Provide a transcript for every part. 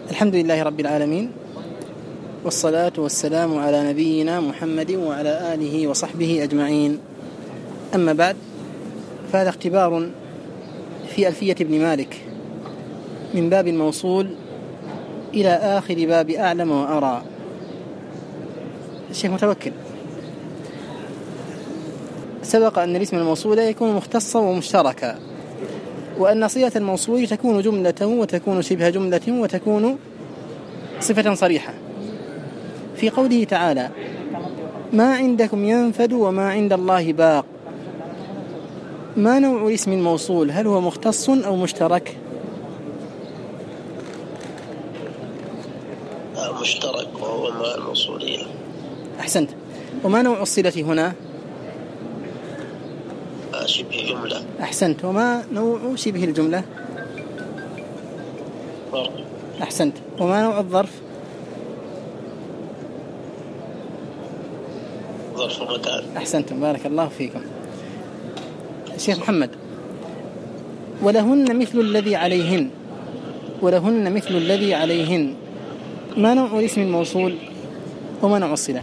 الحمد لله رب العالمين، والصلاة والسلام على نبينا محمد وعلى آله وصحبه أجمعين. أما بعد، فهذا اختبار في ألفية ابن مالك من باب الموصول إلى آخر باب أعلم وأرى. الشيخ متوكل، سبق أن الاسم الموصول يكون مختصا ومشتركا، وأن صيغة الموصول تكون جملة وتكون شبه جملة وتكون صفة صريحة. في قوله تعالى: ما عندكم ينفد وما عند الله باق، ما نوع اسم الموصول؟ هل هو مختص أو مشترك؟ مشترك، وهو مع الموصولية. أحسنت. وما نوع الصلة هنا؟ شبه جملة. أحسنت. وما نوع شبه الجملة؟ ظرف. أحسنت. وما نوع الظرف؟ ظرف مكان. أحسنتم، بارك الله فيكم. الشيخ محمد، ولهن مثل الذي عليهن، ولهن مثل الذي عليهن، ما نوع اسم الموصول وما نوع الصلة؟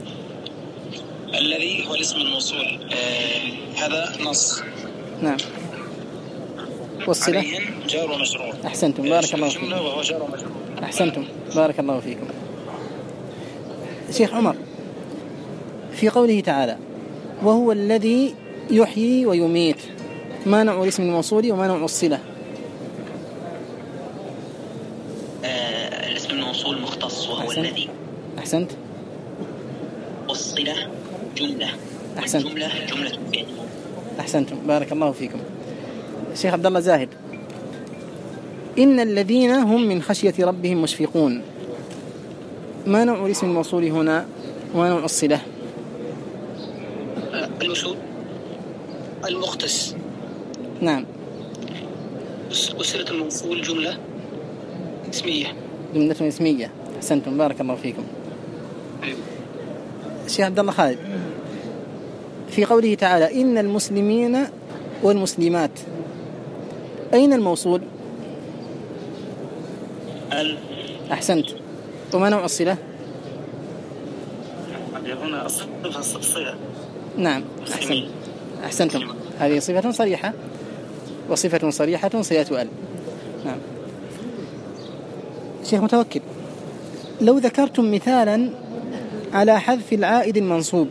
الذي هو الاسم الموصول، هذا نص. نعم. والصلة؟ عليهن جار ومجرور. أحسنتم، بارك الله فيكم. جملة وهو جار ومجرور. أحسنتم، بارك الله فيكم. الشيخ عمر، في قوله تعالى: وهو الذي يحيي ويميت، ما نوع الاسم الموصول وما نوع الصلة؟ الاسم الموصول مختص وهو أحسنت. الذي. أحسنت. والصلة جملة. أحسنت. والجملة جملة فعل. أحسنتم، بارك الله فيكم. الشيخ عبد الله زاهد، إن الذين هم من خشية ربهم مشفقون، ما نوع الاسم الموصول هنا وما نوع الصلة؟ الموصول المختص. نعم. وصلة الموصول جملة اسمية. جملة اسمية. أحسنتم، بارك الله فيكم. الشيخ عبد الله خالد، في قوله تعالى: إن المسلمين والمسلمات، أين الموصول؟ أحسنت. وما نوع الصلة؟ هنا الصفة. نعم. أحسنتم. هذه صفة صريحة، وصفة صريحة صلة أل. نعم. شيخ متوكل، لو ذكرتم مثالا على حذف العائد المنصوب.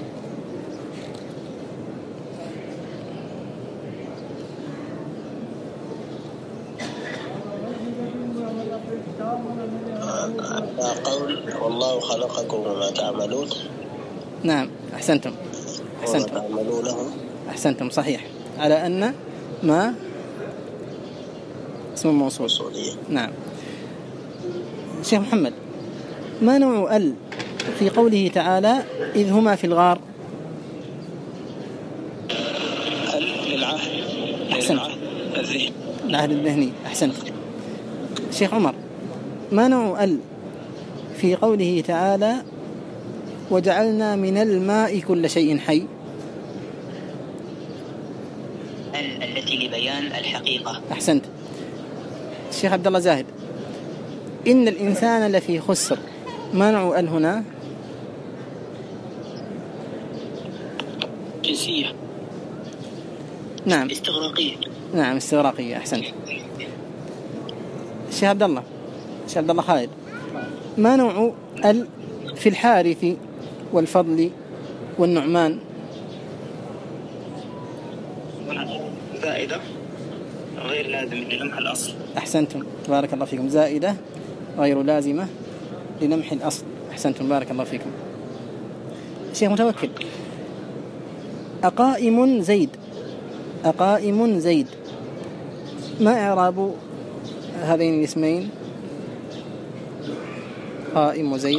قول والله خلقكم وما تعملون. نعم. أحسنتم. أحسنتم. أحسنتم، صحيح، على أن ما اسم الموصول. نعم. شيخ محمد، ما نوع ال في قوله تعالى: إذ هما في الغار؟ للعهد. أحسنت. العهد الذهني. أحسنت. شيخ عمر، ما نوع ال في قوله تعالى: وجعلنا من الماء كل شيء حي؟ التي لبيان الحقيقة. أحسنت. الشيخ عبد الله زاهد، إن الإنسان لفي خسر، ما نوع ال هنا؟ جنسية. نعم. استغراقية. نعم، استغراقية. أحسنت. الشيخ عبد الله خالد، ما نوع ال في الحارث والفضل والنعمان؟ زائدة غير لازم للمح الأصل. أحسنتم، بارك الله فيكم. زائدة غير لازمة للمح الأصل. أحسنتم، بارك الله فيكم. الشيخ متوكل، أقائم زيد، أقائم زيد، ما إعراب هذين الاسمين؟ قائم وزيد.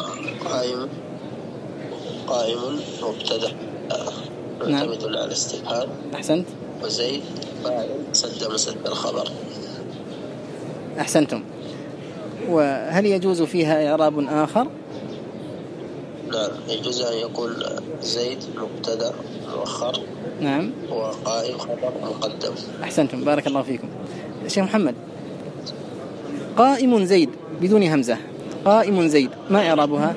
قائم مبتدأ معتمد على الاستفهام. أحسنت. وزيد فاعل سد مسد الخبر. أحسنتم. وهل يجوز فيها إعراب آخر؟ نعم، يجوز أن يكون زيد مبتدأ مؤخر. نعم. وقائم خبر مقدم. أحسنتم، بارك الله فيكم. شيخ محمد، قائم زيد بدون همزة، قائم زيد، ما إعرابها؟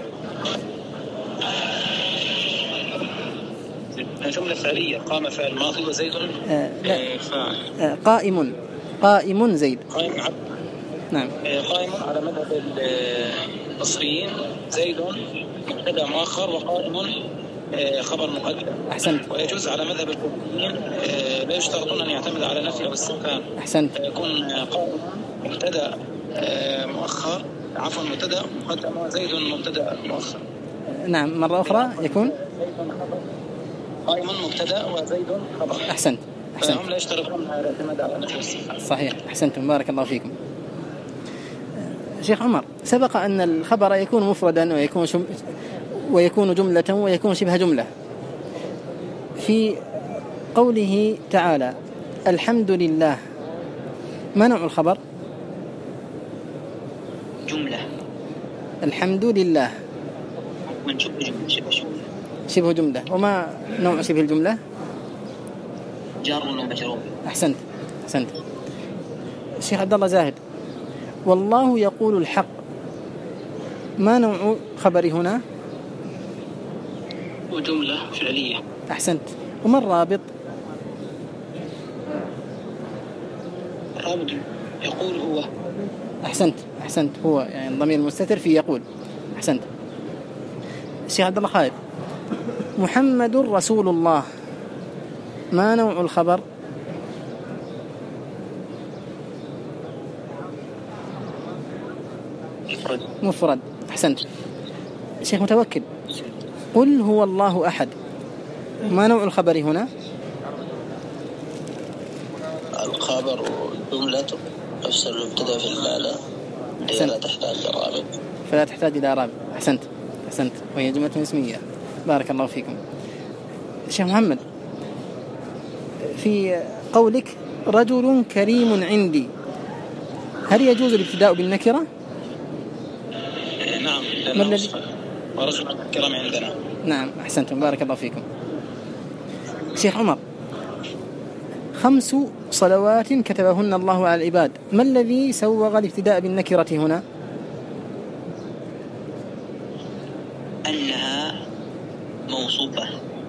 جملة فعلية، قام فعل ماضي وزيد فاعل. قائم زيد. قائم عبد. نعم. قائم على مذهب البصريين، زيد مبتدأ مؤخر، وقائم خبر مقدم. أحسنت. ويجوز على مذهب الكوفيين لا يشترطون أن يعتمد على نفي أو استفهام. أحسنت. يكون قائم مبتدأ مؤخر، عفوا مبتدأ مقدم، وزيد مبتدأ مؤخر. نعم، مرة أخرى يكون قائم مبتدأ وزيد خبر. أحسنت. فهم لا يشترطون الاعتماد على نفي واستفهام. صحيح، أحسنتم، بارك الله فيكم. شيخ عمر، سبق أن الخبر يكون مفردا ويكون جملة ويكون شبه جملة. في قوله تعالى الحمد لله، ما نوع الخبر؟ جملة. الحمد لله من شبه جملة. وما نوع شبه الجملة؟ جار ومجرور. أحسنت. الشيخ عبد الله زاهد، والله يقول الحق، ما نوع خبري هنا؟ وجملة فعلية. أحسنت. وما الرابط؟ الرابط يقول هو. أحسنت، هو يعني الضمير المستتر في يقول. أحسنت. الشيخ عبد الله خالد، محمد رسول الله، ما نوع الخبر؟ مفرد. أحسنت. الشيخ متوكل، قل هو الله أحد، ما نوع الخبر هنا؟ الخبر جملة تفسر المبتدأ في المعنى فلا تحتاج إلى رابط. أحسنت، وهي جملة اسمية. بارك الله فيكم. الشيخ محمد، في قولك رجل كريم عندي، هل يجوز الابتداء بالنكرة؟ نعم، ورجل كريم عندنا. نعم، أحسنتم، بارك الله فيكم. شيخ عمر، 5 صلوات كتبهن الله على العباد، ما الذي سوغ الابتداء بالنكرة هنا؟ أنها موصوفة.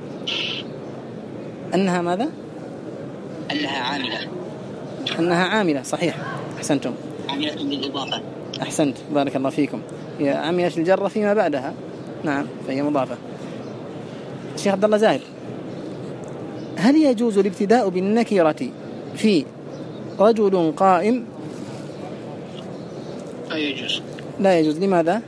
أنها ماذا؟ أنها عاملة. صحيح، أحسنتم. عاملة بالإضافة. أحسنت، بارك الله فيكم. هي عاملة الجر فيما بعدها. نعم، فهي مضافة. الشيخ عبد الله زاهد، هل يجوز الابتداء بالنكرة في رجل قائم؟ لا يجوز. لماذا؟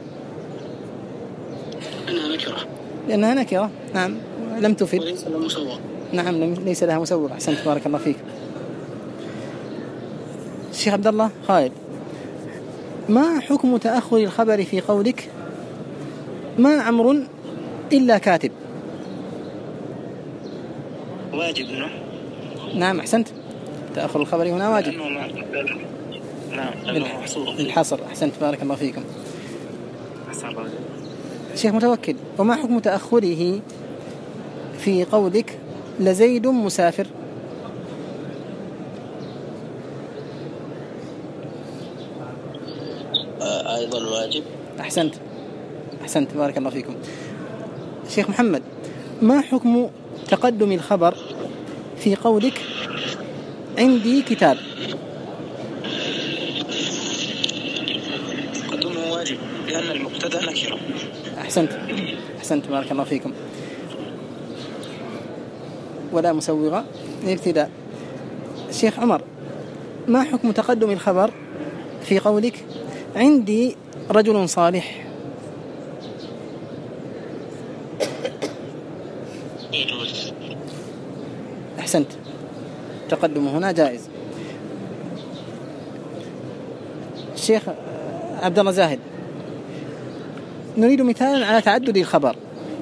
لأنها نكرة. نعم، لم تفد. وليس لها مسوغ. نعم، ليس لها مسوغ. أحسنت، بارك الله فيك. الشيخ عبد الله خالد، ما حكم تأخر الخبر في قولك ما عمرو إلا كاتب؟ واجب. نعم، أحسنت، تأخر الخبر هنا واجب. نعم، الحصر. أحسنت، بارك الله فيكم. الشيخ متوكل، وما حكم تأخره في قولك لزيد مسافر؟ أيضا واجب. أحسنت، بارك الله فيكم. الشيخ محمد، ما حكم تقدم الخبر في قولك عندي كتاب؟ تقدمه واجب لأن المبتدأ نكرة. أحسنت، بارك الله فيكم. ولا مسوغة للابتداء. الشيخ عمر، ما حكم تقدم الخبر في قولك عندي رجل صالح؟ يجوز. أحسنت، تقدمه هنا جائز. الشيخ عبد الله زاهد، نريد مثالا على تعدد الخبر.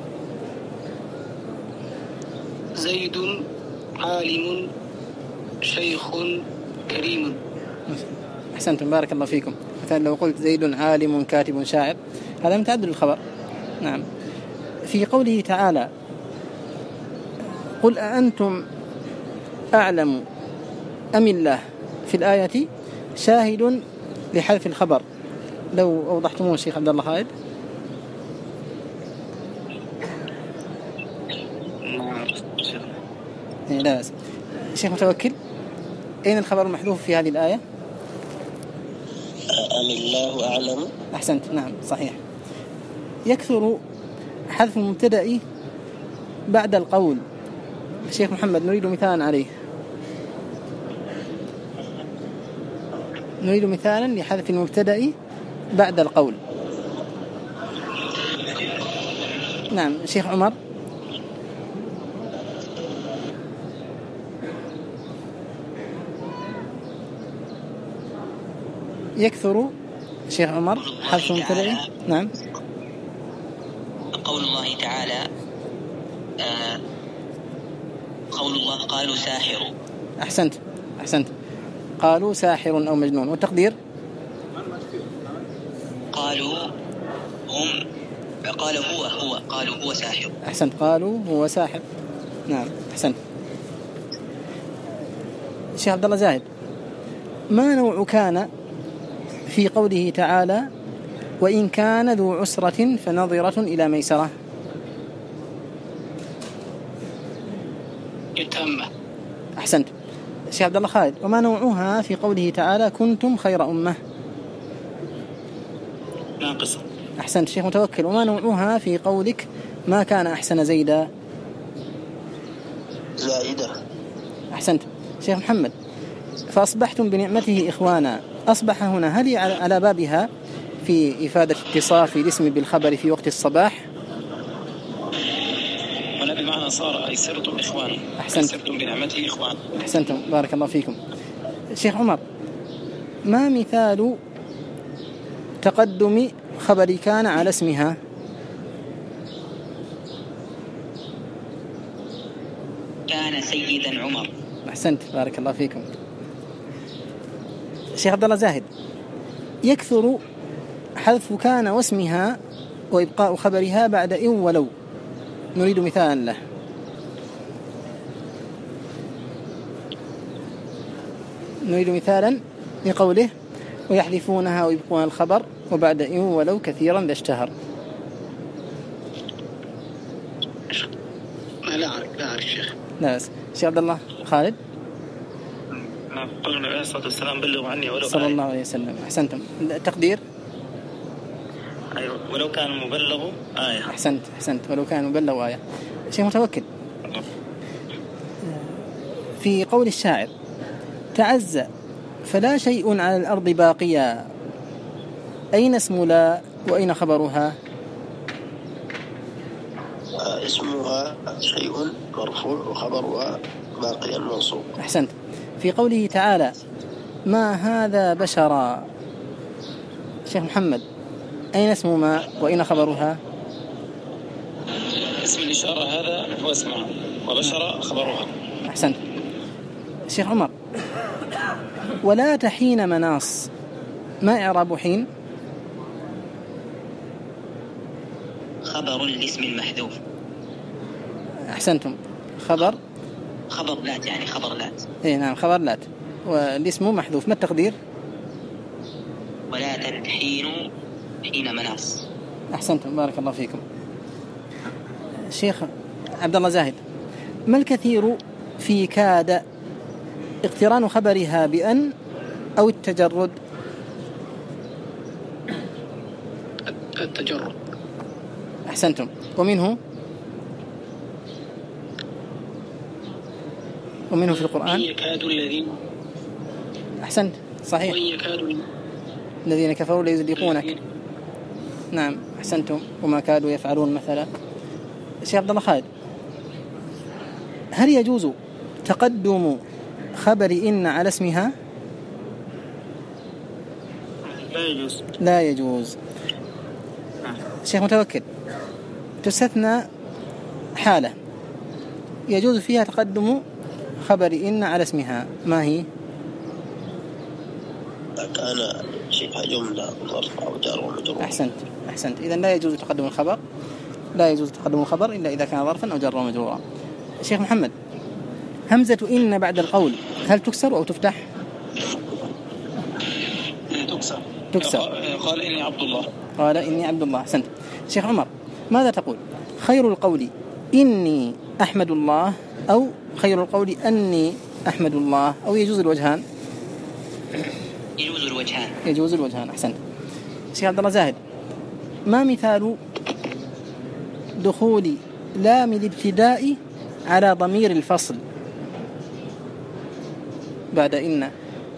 زيد عالم شيخ كريم. أحسنتم، بارك الله فيكم. مثلا لو قلت زيد عالم كاتب شاعر، هذا من تعدد الخبر. نعم. في قوله تعالى قل أأنتم أعلم أم الله، في الآية شاهد لحذف الخبر، لو أوضحتموه الشيخ عبد الله خالد. لا بس الشيخ متوكل، أين الخبر المحذوف في هذه الآية؟ أم الله أعلم. أحسنت، نعم صحيح. يكثر حذف المبتدأ بعد القول. الشيخ محمد نريد مثالا عليه، نريد مثالا لحذف المبتدأ بعد القول. نعم الشيخ عمر. يكثر الشيخ عمر حذف المبتدأ. نعم. قول الله تعالى قول الله قالوا ساحر. أحسنت أحسنت، قالوا ساحر أو مجنون. والتقدير قالوا هم، قالوا هو قالوا هو ساحر. أحسنت، قالوا هو ساحر. نعم أحسنت. الشيخ عبد الله زاهد، ما نوع كان في قوله تعالى وإن كان ذو عسرة فنظرة إلى ميسرة؟ يتأمل. أحسنت. الشيخ عبد الله خالد، وما نوعها في قوله تعالى كنتم خير أمة؟ ناقصة. أحسنت. الشيخ متوكل، وما نوعها في قولك ما كان أحسن زيدا؟ زائدة. أحسنت. الشيخ محمد، فأصبحتم بنعمته إخوانا، أصبح هنا هل على بابها في إفادة اتصاف الاسم بالخبر في وقت الصباح؟ ولا بمعنى صار أي صرتم إخوان. أحسنت. صرتم بنعمته إخوان. أحسنتم، بارك الله فيكم. الشيخ عمر، ما مثال تقدم خبر كان على اسمها؟ كان سيدا عمر. أحسنت، بارك الله فيكم. الشيخ عبد الله زاهد، يكثر حذف كان واسمها وإبقاء خبرها بعد إن ولو، نريد مثالا له. نريد مثالا لقوله ويحذفونها ويبقون الخبر وبعد إن ولو كثيرا ذا اشتهر. لا أعرف شيخ. لا بس الشيخ عبد الله خالد. قال النبي عليه الصلاة والسلام بلغوا عني ولو صلى الله عليه وسلم. أحسنتم. التقدير أيوة، ولو كان مبلغ آية. أحسنت ولو كان مبلغ آية. شيخ متوكل، في قول الشاعر تعزى فلا شيء على الأرض باقيا، أين اسم لا وأين خبرها؟ اسمها شيء مرفوع وخبرها باقيا منصوب. أحسنت. في قوله تعالى ما هذا بشرا، شيخ محمد، أين اسم ما وأين خبرها؟ اسم الإشارة هذا هو اسمها، وبشر خبرها. أحسنت. شيخ عمر، ولا تحين مناص، ما إعراب حين؟ خبر الاسم المحذوف. أحسنتم، خبر لات، يعني خبر لات. إيه نعم، خبر لات والاسم محذوف. ما التقدير؟ ولا تحين حين مناص. أحسنتم، بارك الله فيكم. شيخ عبد الله زاهد، ما الكثير في كاد اقتران خبرها بأن أو التجرد؟ التجرد. أحسنتم. ومنه في القرآن يكاد الذين. أحسنت صحيح، الذين كفروا ليزلقونك. نعم أحسنتم. وما كادوا يفعلون مثلا. الشيخ عبد الله خالد، هل يجوز تقدم خبر إن على اسمها؟ لا يجوز. الشيخ متوكل، تستثنى حالة يجوز فيها تقدم خبر إن على اسمها، ما هي؟ كان شبه جملة مرفوع وجار ومجرور. أحسنت. إذن لا يجوز تقدم الخبر إلا إذا كان ظرفا أو جار ومجرورا. الشيخ محمد، همزة إن بعد القول هل تكسر أو تفتح؟ تكسر. تكسر. قال إني عبد الله. قال إني عبد الله. أحسنت. شيخ عمر ماذا تقول؟ خير القول إني أحمد الله أو خير القول أني أحمد الله، أو يجوز الوجهان؟ يجوز الوجهان. يجوز الوجهان. أحسنت. شيخ عبد الله زاهد، ما مثال دخول لام الابتداء على ضمير الفصل بعد إن؟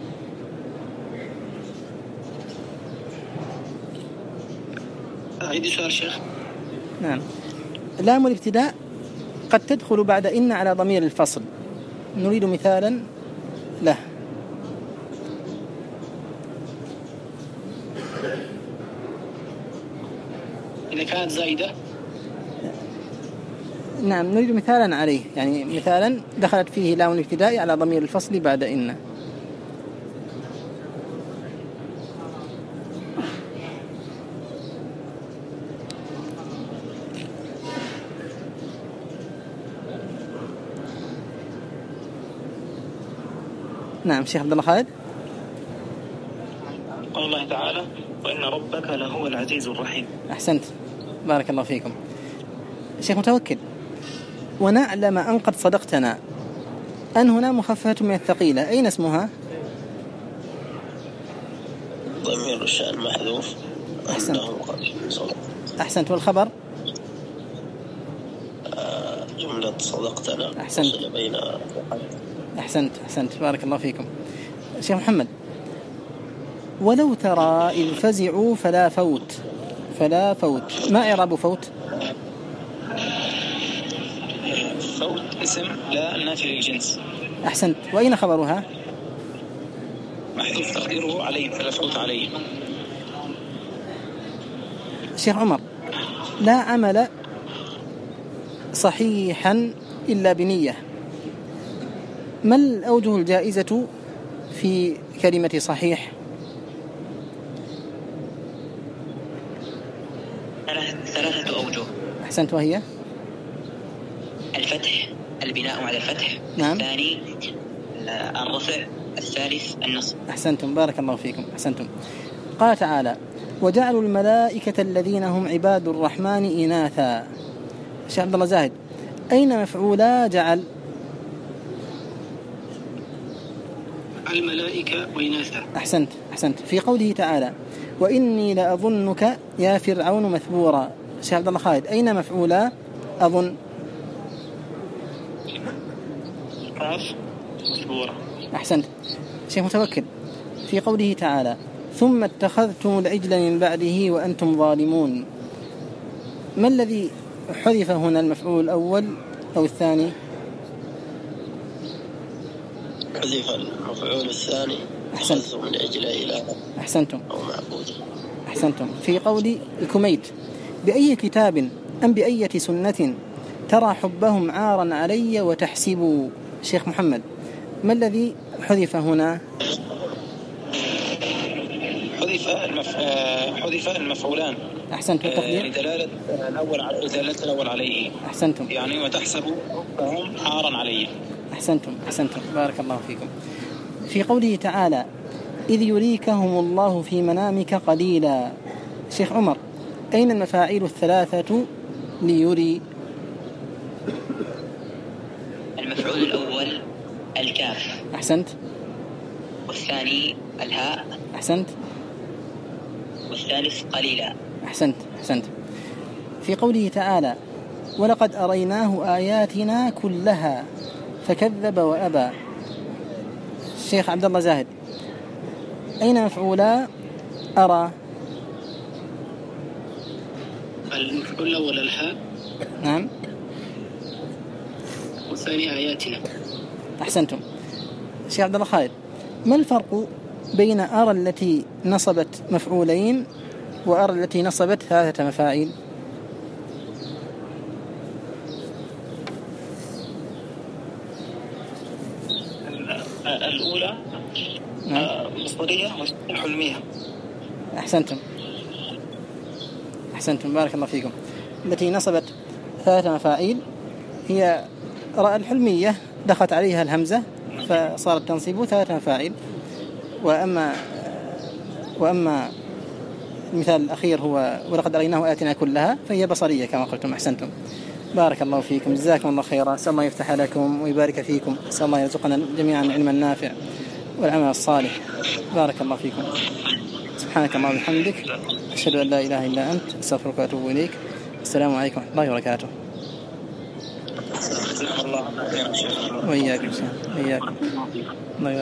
أعيد السؤال شيخ. نعم، لام الابتداء قد تدخل بعد إن على ضمير الفصل، نريد مثالا له. إذا كانت زائدة. نعم، نريد مثالا عليه، يعني مثالا دخلت فيه لام الابتداء على ضمير الفصل بعد إن. نعم شيخ عبد الله خالد. قال الله تعالى وإن ربك لهو العزيز الرحيم. أحسنت، بارك الله فيكم. شيخ متوكل، ونعلم أن قد صدقتنا، أن هنا مخففة من الثقيلة، أين اسمها؟ ضمير الشأن محذوف. أحسنت. أحسنت. والخبر؟ جملة صدقتنا. أحسنت. أحسنت بارك الله فيكم. شيخ محمد، ولو ترى إذ فزعوا فلا فوت. ما إعراب فوت؟ فوت اسم لا النافي للجنس. أحسنت. وأين خبرها؟ محذوف تقديره عليه، فلا فوت عليه. شيخ عمر، لا عمل صحيحا إلا بنية، ما الأوجه الجائزة في كلمة صحيح؟ ثلاثة أوجه. أحسنت. وهي؟ الفتح، البناء على الفتح. نعم. الثاني الرفع. الثالث النصب. أحسنتم، بارك الله فيكم. أحسنتم. قال تعالى وجعلوا الملائكة الذين هم عباد الرحمن إناثا. شيخ عبد الله زاهد، أين مفعولا جعل؟ الملائكة وإناثا. أحسنت. في قوله تعالى وإني لأظنك يا فرعون مثبورا. شيخ عبد الله خالد، أين مفعولا أظن؟ مثبورا. أحسنت. شيخ متوكل، في قوله تعالى ثم اتخذتم العجل من بعده وأنتم ظالمون، ما الذي حذف هنا، المفعول الأول أو الثاني؟ حذف المفعول الثاني. أحسنت. من أجل إله. أحسنتم. أو معبود. أحسنتم. في قول الكميت بأي كتاب أم بأية سنة ترى حبهم عارا علي وتحسبوا. شيخ محمد، ما الذي حذف هنا؟ حذف المفعولان. أحسنت. والتقدير؟ دلالة الأول عليه. أحسنتم. يعني وتحسبوا حبهم عارا عليه. أحسنتم بارك الله فيكم. في قوله تعالى إذ يريكهم الله في منامك قليلا. شيخ عمر، أين المفاعيل الثلاثة ليري؟ المفعول الأول الكاف. أحسنت. والثاني الهاء. أحسنت. والثالث قليلا. أحسنت. في قوله تعالى ولقد أريناه آياتنا كلها فكذب وأبى. الشيخ عبد الله زاهد، أين مفعولا أرى؟ المفعول الأول الهاء. نعم. والثاني آياتنا. أحسنتم. الشيخ عبد الله خالد، ما الفرق بين أرى التي نصبت مفعولين وأرى التي نصبت 3 مفاعيل؟ الأولى مصدرية وحلمية. أحسنتم بارك الله فيكم. التي نصبت 3 مفاعيل هي راء الحلمية، دخلت عليها الهمزة فصارت تنصب 3 مفاعيل. وأما المثال الأخير هو ولقد أريناه آياتنا كلها، فهي بصرية كما قلتم. أحسنتم، بارك الله فيكم، جزاكم الله خيرا. أسأل الله يفتح لكم ويبارك فيكم، أسأل الله يرزقنا جميعا علما نافع والعمل الصالح. بارك الله فيكم. سبحانك اللهم وبحمدك، أشهد أن لا إله إلا أنت، أستغفرك وأتوب إليك. السلام عليكم ورحمة الله وبركاته. وإياكم.